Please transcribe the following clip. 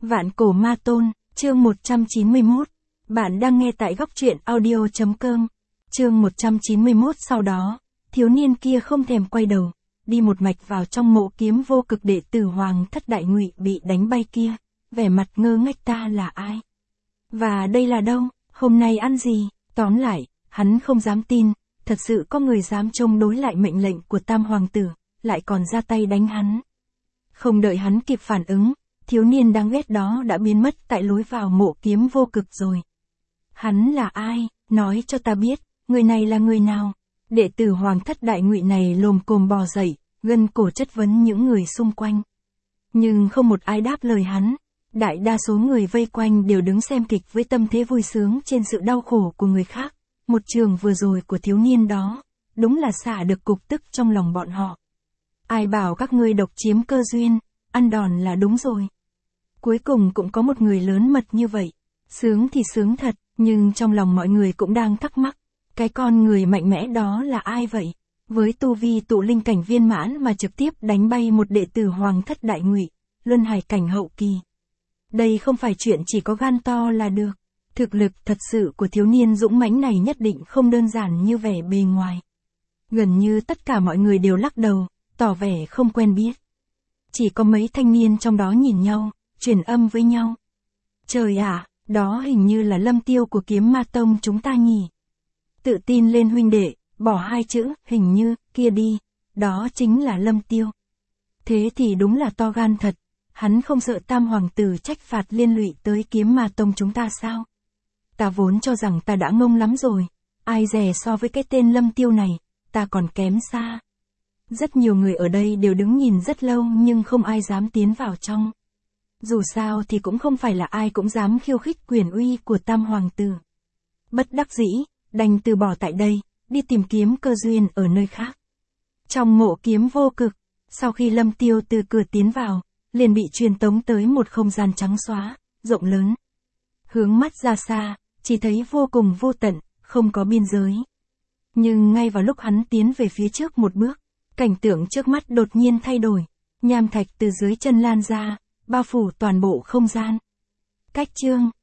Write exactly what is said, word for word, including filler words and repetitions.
Vạn cổ ma tôn, chương một trăm chín mươi mốt. Bạn đang nghe tại góc truyện audio chấm com. Chương một trăm chín mươi mốt. Sau đó, thiếu niên kia không thèm quay đầu, đi một mạch vào trong mộ kiếm vô cực. Đệ tử Hoàng Thất Đại Ngụy bị đánh bay kia, vẻ mặt ngơ ngác. Ta là ai? Và đây là đâu? Hôm nay ăn gì? Tóm lại, hắn không dám tin, thật sự có người dám chống đối lại mệnh lệnh của Tam Hoàng tử, lại còn ra tay đánh hắn. Không đợi hắn kịp phản ứng, thiếu niên đáng ghét đó đã biến mất tại lối vào mộ kiếm vô cực rồi. Hắn là ai? Nói cho ta biết, người này là người nào? Đệ tử Hoàng Thất Đại Ngụy này lồm cồm bò dậy, gân cổ chất vấn những người xung quanh. Nhưng không một ai đáp lời hắn. Đại đa số người vây quanh đều đứng xem kịch với tâm thế vui sướng trên sự đau khổ của người khác. Một trường vừa rồi của thiếu niên đó, đúng là xả được cục tức trong lòng bọn họ. Ai bảo các ngươi độc chiếm cơ duyên, ăn đòn là đúng rồi. Cuối cùng cũng có một người lớn mật như vậy. Sướng thì sướng thật, nhưng trong lòng mọi người cũng đang thắc mắc. Cái con người mạnh mẽ đó là ai vậy? Với tu vi tụ linh cảnh viên mãn mà trực tiếp đánh bay một đệ tử Hoàng Thất Đại Ngụy, luân hải cảnh hậu kỳ. Đây không phải chuyện chỉ có gan to là được. Thực lực thật sự của thiếu niên dũng mãnh này nhất định không đơn giản như vẻ bề ngoài. Gần như tất cả mọi người đều lắc đầu, tỏ vẻ không quen biết. Chỉ có mấy thanh niên trong đó nhìn nhau, truyền âm với nhau. Trời ạ, đó hình như là Lâm Tiêu của Kiếm Ma Tông chúng ta nhỉ. Tự tin lên huynh đệ, bỏ hai chữ, hình như, kia đi, đó chính là Lâm Tiêu. Thế thì đúng là to gan thật, hắn không sợ Tam Hoàng tử trách phạt liên lụy tới Kiếm Ma Tông chúng ta sao? Ta vốn cho rằng ta đã ngông lắm rồi, ai dè so với cái tên Lâm Tiêu này, ta còn kém xa. Rất nhiều người ở đây đều đứng nhìn rất lâu nhưng không ai dám tiến vào trong. Dù sao thì cũng không phải là ai cũng dám khiêu khích quyền uy của Tam Hoàng tử. Bất đắc dĩ, đành từ bỏ tại đây, đi tìm kiếm cơ duyên ở nơi khác. Trong mộ kiếm vô cực, sau khi Lâm Tiêu từ cửa tiến vào, liền bị truyền tống tới một không gian trắng xóa, rộng lớn. Hướng mắt ra xa, chỉ thấy vô cùng vô tận, không có biên giới. Nhưng ngay vào lúc hắn tiến về phía trước một bước, cảnh tượng trước mắt đột nhiên thay đổi, nham thạch từ dưới chân lan ra, bao phủ toàn bộ không gian. Cách chương,